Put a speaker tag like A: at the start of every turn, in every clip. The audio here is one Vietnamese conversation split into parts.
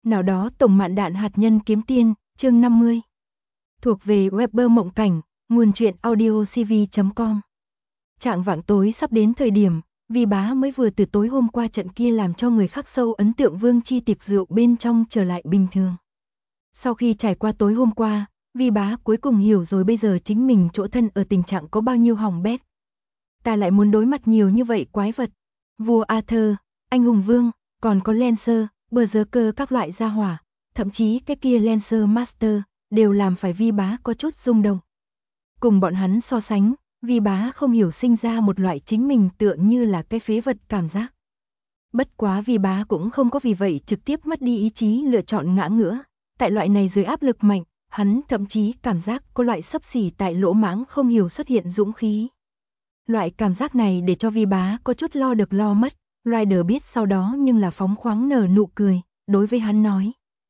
A: Nào đó tổng mạn đạn hạt nhân kiếm tiên, chương 50. Thuộc về Webber Mộng Cảnh, nguồn truyện audio cv.com. Trạng vạng tối sắp đến thời điểm, Vi Bá mới vừa từ tối hôm qua trận kia làm cho người khắc sâu ấn tượng Vương Chi tiệc rượu bên trong trở lại bình thường. Sau khi trải qua tối hôm qua, Vi Bá cuối cùng hiểu rồi bây giờ chính mình chỗ thân ở tình trạng có bao nhiêu hỏng bét. Ta lại muốn đối mặt nhiều như vậy quái vật. Vua Arthur, anh hùng vương, còn có Lancer, Berserker các loại gia hỏa, thậm chí cái kia Lancer Master, đều làm phải Vi Bá có chút rung động. Cùng bọn hắn so sánh, Vi Bá không hiểu sinh ra một loại chính mình tựa như là cái phế vật cảm giác. Bất quá Vi Bá cũng không có vì vậy trực tiếp mất đi ý chí lựa chọn ngã ngửa. Tại loại này dưới áp lực mạnh, hắn thậm chí cảm giác có loại xấp xỉ tại lỗ mãng không hiểu xuất hiện dũng khí. Loại cảm giác này để cho Vi Bá có chút lo được lo mất. Rider biết sau đó nhưng là phóng khoáng nở nụ cười, đối với hắn nói.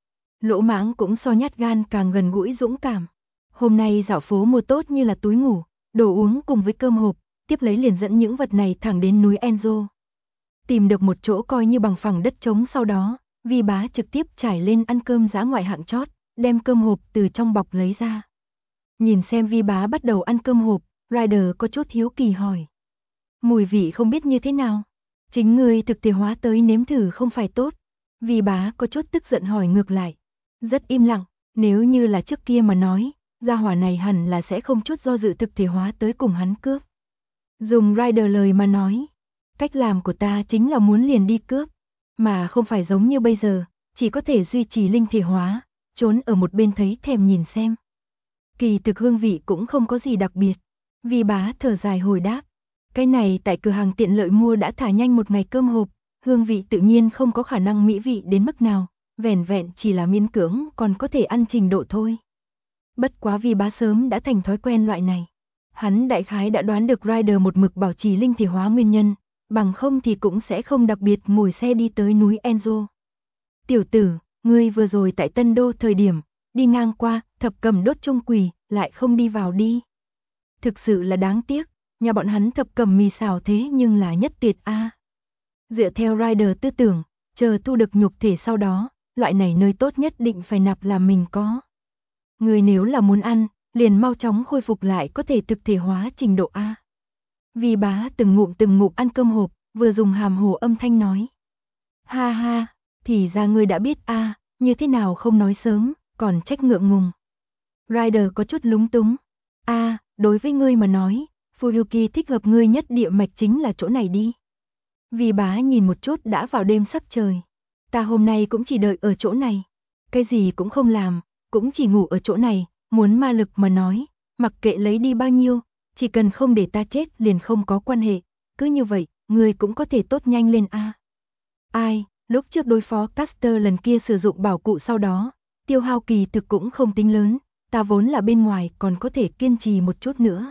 A: Lỗ mãng cũng so nhát gan càng gần gũi dũng cảm. Hôm nay dạo phố mua tốt như là túi ngủ, đồ uống cùng với cơm hộp, tiếp lấy liền dẫn những vật này thẳng đến núi Enzo. Tìm được một chỗ coi như bằng phẳng đất trống sau đó, Vi Bá trực tiếp trải lên ăn cơm dã ngoại hạng chót, đem cơm hộp từ trong bọc lấy ra. Nhìn xem Vi Bá bắt đầu ăn cơm hộp, Rider có chút hiếu kỳ hỏi. Mùi vị không biết như thế nào? Chính ngươi thực thể hóa tới nếm thử không phải tốt. Vi Bá có chút tức giận hỏi ngược lại. Rất im lặng, nếu như là trước kia mà nói, gia hỏa này hẳn là sẽ không chút do dự thực thể hóa tới cùng hắn cướp. Dùng Rider lời mà nói, cách làm của ta chính là muốn liền đi cướp, mà không phải giống như bây giờ, chỉ có thể duy trì linh thể hóa, trốn ở một bên thấy thèm nhìn xem. Kỳ thực hương vị cũng không có gì đặc biệt. Vi Bá thở dài hồi đáp. Cái này tại cửa hàng tiện lợi mua đã thả nhanh một ngày cơm hộp, hương vị tự nhiên không có khả năng mỹ vị đến mức nào, vẻn vẹn chỉ là miễn cưỡng còn có thể ăn trình độ thôi. Bất quá Vi Bá sớm đã thành thói quen loại này. Hắn đại khái đã đoán được Rider một mực bảo trì linh thể hóa nguyên nhân, bằng không thì cũng sẽ không đặc biệt ngồi xe đi tới núi Enzo. Tiểu tử, ngươi vừa rồi tại Tân Đô thời điểm, đi ngang qua, thập cầm đốt chung quỳ, lại không đi vào đi. Thực sự là đáng tiếc. Nhà bọn hắn thập cầm mì xào thế nhưng là nhất tuyệt a. Dựa theo Rider tư tưởng, chờ thu được nhục thể sau đó, loại này nơi tốt nhất định phải nạp là mình có. Người nếu là muốn ăn, liền mau chóng khôi phục lại có thể thực thể hóa trình độ A. Vi Bá từng ngụm ăn cơm hộp, vừa dùng hàm hồ âm thanh nói. Ha ha, thì ra ngươi đã biết a, như thế nào không nói sớm, còn trách ngượng ngùng. Rider có chút lúng túng. A, đối với ngươi mà nói, Fuyuki thích hợp ngươi nhất địa mạch chính là chỗ này đi. Vi Bá nhìn một chút đã vào đêm sắc trời. Ta hôm nay cũng chỉ đợi ở chỗ này. Cái gì cũng không làm, cũng chỉ ngủ ở chỗ này, muốn ma lực mà nói, mặc kệ lấy đi bao nhiêu, chỉ cần không để ta chết liền không có quan hệ. Cứ như vậy, ngươi cũng có thể tốt nhanh lên a. Ai, lúc trước đối phó Caster lần kia sử dụng bảo cụ sau đó, tiêu hao kỳ thực cũng không tính lớn, ta vốn là bên ngoài còn có thể kiên trì một chút nữa.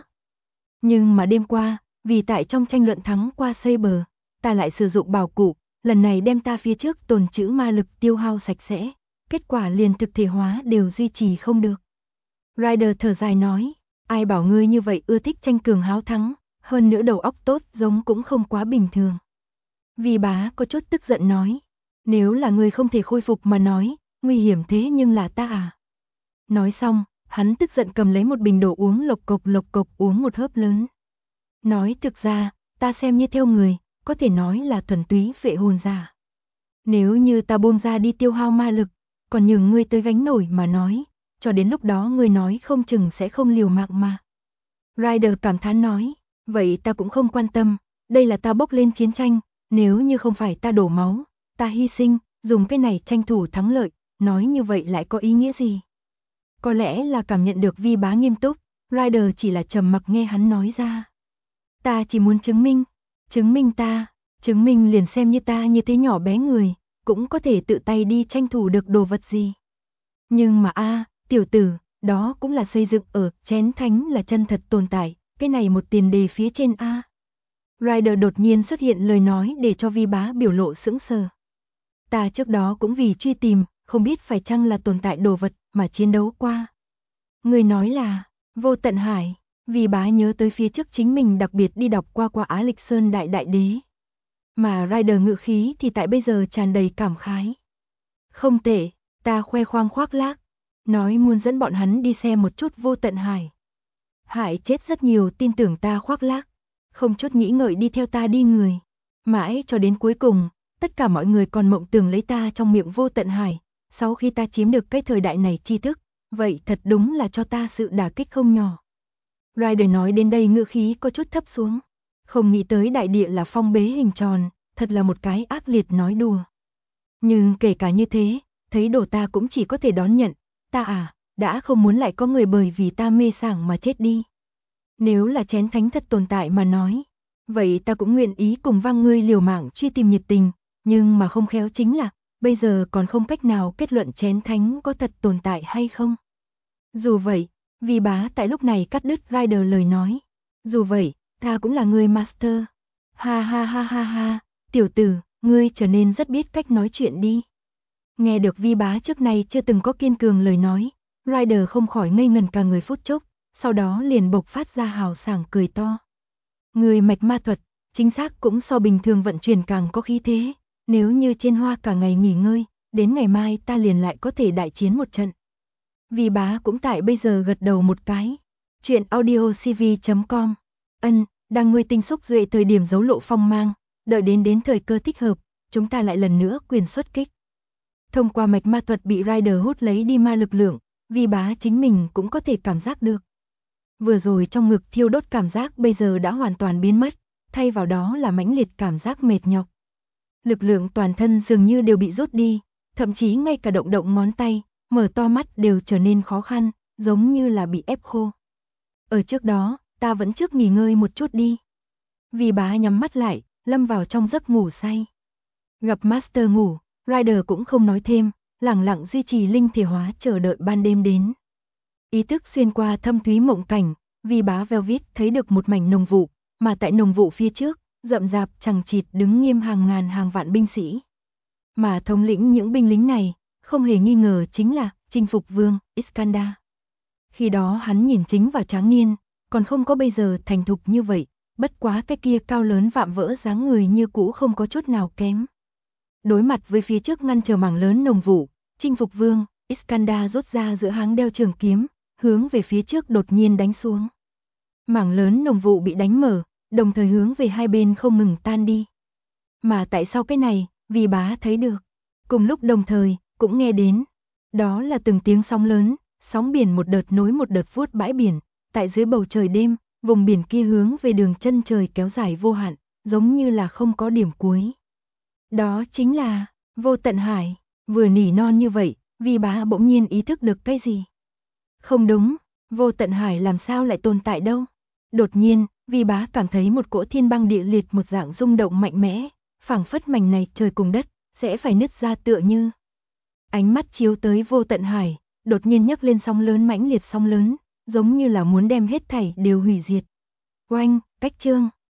A: Nhưng mà đêm qua, vì tại trong tranh luận thắng qua Saber, ta lại sử dụng bảo cụ, lần này đem ta phía trước tồn trữ ma lực tiêu hao sạch sẽ, kết quả liền thực thể hóa đều duy trì không được. Rider thở dài nói, ai bảo ngươi như vậy ưa thích tranh cường háo thắng, hơn nữa đầu óc tốt giống cũng không quá bình thường. Vi Bá có chút tức giận nói, nếu là ngươi không thể khôi phục mà nói, nguy hiểm thế nhưng là ta à. Nói xong, hắn tức giận cầm lấy một bình đồ uống lộc cộc uống một hớp lớn. Nói thực ra, ta xem như theo người, có thể nói là thuần túy phệ hồn giả. Nếu như ta buông ra đi tiêu hao ma lực, còn nhường ngươi tới gánh nổi mà nói, cho đến lúc đó ngươi nói không chừng sẽ không liều mạng mà. Rider cảm thán nói, vậy ta cũng không quan tâm, đây là ta bốc lên chiến tranh, nếu như không phải ta đổ máu, ta hy sinh, dùng cái này tranh thủ thắng lợi, nói như vậy lại có ý nghĩa gì? Có lẽ là cảm nhận được Vi Bá nghiêm túc, Rider chỉ là trầm mặc nghe hắn nói ra. Ta chỉ muốn chứng minh liền xem như ta như thế nhỏ bé người, cũng có thể tự tay đi tranh thủ được đồ vật gì. Nhưng mà tiểu tử, đó cũng là xây dựng ở chén thánh là chân thật tồn tại, cái này một tiền đề phía trên a. Rider đột nhiên xuất hiện lời nói để cho Vi Bá biểu lộ sững sờ. Ta trước đó cũng vì truy tìm, không biết phải chăng là tồn tại đồ vật mà chiến đấu qua. Người nói là vô tận hải. Vi Bá nhớ tới phía trước chính mình đặc biệt đi đọc qua Á Lịch Sơn đại đế. Mà Rider ngự khí thì tại bây giờ tràn đầy cảm khái. Không tệ, ta khoe khoang khoác lác, nói muốn dẫn bọn hắn đi xem một chút Vô Tận Hải. Hải chết rất nhiều tin tưởng ta khoác lác, không chút nghĩ ngợi đi theo ta đi người. Mãi cho đến cuối cùng, tất cả mọi người còn mộng tưởng lấy ta trong miệng Vô Tận Hải. Sau khi ta chiếm được cái thời đại này tri thức, vậy thật đúng là cho ta sự đả kích không nhỏ. Ryder nói đến đây ngữ khí có chút thấp xuống. Không nghĩ tới đại địa là phong bế hình tròn, thật là một cái ác liệt nói đùa. Nhưng kể cả như thế, thấy đồ ta cũng chỉ có thể đón nhận. Ta đã không muốn lại có người bởi vì ta mê sảng mà chết đi. Nếu là chén thánh thật tồn tại mà nói, vậy ta cũng nguyện ý cùng vang ngươi liều mạng truy tìm nhiệt tình, nhưng mà không khéo chính là, bây giờ còn không cách nào kết luận chén thánh có thật tồn tại hay không. Dù vậy, Vi Bá tại lúc này cắt đứt Ryder lời nói. Dù vậy, ta cũng là người master. Ha ha ha ha ha, tiểu tử, ngươi trở nên rất biết cách nói chuyện đi. Nghe được Vi Bá trước nay chưa từng có kiên cường lời nói, Ryder không khỏi ngây ngần cả người phút chốc, sau đó liền bộc phát ra hào sảng cười to. Người mạch ma thuật, chính xác cũng so bình thường vận chuyển càng có khí thế, nếu như trên hoa cả ngày nghỉ ngơi, đến ngày mai ta liền lại có thể đại chiến một trận. Vi Bá cũng tại bây giờ gật đầu một cái. Chuyện audiocv.com. Đang nuôi tinh xúc duệ thời điểm giấu lộ phong mang, đợi đến thời cơ thích hợp, chúng ta lại lần nữa quyền xuất kích. Thông qua mạch ma thuật bị Ryder hút lấy đi ma lực lượng, Vi Bá chính mình cũng có thể cảm giác được. Vừa rồi trong ngực thiêu đốt cảm giác bây giờ đã hoàn toàn biến mất, thay vào đó là mãnh liệt cảm giác mệt nhọc. Lực lượng toàn thân dường như đều bị rút đi, thậm chí ngay cả động ngón tay, mở to mắt đều trở nên khó khăn, giống như là bị ép khô. Ở trước đó, ta vẫn trước nghỉ ngơi một chút đi. Vi Bá nhắm mắt lại, lâm vào trong giấc ngủ say. Gặp Master ngủ, Ryder cũng không nói thêm, lẳng lặng duy trì linh thể hóa chờ đợi ban đêm đến. Ý thức xuyên qua thâm thúy mộng cảnh, Vi Bá Velvet thấy được một mảnh nồng vụ, mà tại nồng vụ phía trước, rậm rạp chằng chịt đứng nghiêm hàng ngàn hàng vạn binh sĩ. Mà thống lĩnh những binh lính này, không hề nghi ngờ chính là chinh phục vương Iskandar. Khi đó hắn nhìn chính và tráng niên, còn không có bây giờ thành thục như vậy, bất quá cái kia cao lớn vạm vỡ dáng người như cũ không có chút nào kém. Đối mặt với phía trước ngăn trở mảng lớn nồng vụ, chinh phục vương Iskandar rút ra giữa háng đeo trường kiếm, hướng về phía trước đột nhiên đánh xuống. Mảng lớn nồng vụ bị đánh mở, đồng thời hướng về hai bên không ngừng tan đi. Mà tại sao cái này, Vi Bá thấy được. Cùng lúc đồng thời, cũng nghe đến. Đó là từng tiếng sóng lớn, sóng biển một đợt nối một đợt vuốt bãi biển. Tại dưới bầu trời đêm, vùng biển kia hướng về đường chân trời kéo dài vô hạn, giống như là không có điểm cuối. Đó chính là Vô Tận Hải. Vừa nỉ non như vậy, Vi Bá bỗng nhiên ý thức được cái gì. Không đúng, Vô Tận Hải làm sao lại tồn tại đâu. Đột nhiên, Vi Bá cảm thấy một cỗ thiên băng địa liệt một dạng rung động mạnh mẽ, phảng phất mảnh này trời cùng đất, sẽ phải nứt ra tựa như. Ánh mắt chiếu tới Vô Tận Hải, đột nhiên nhấc lên sóng lớn mãnh liệt sóng lớn, giống như là muốn đem hết thảy đều hủy diệt. Oanh, cách chương.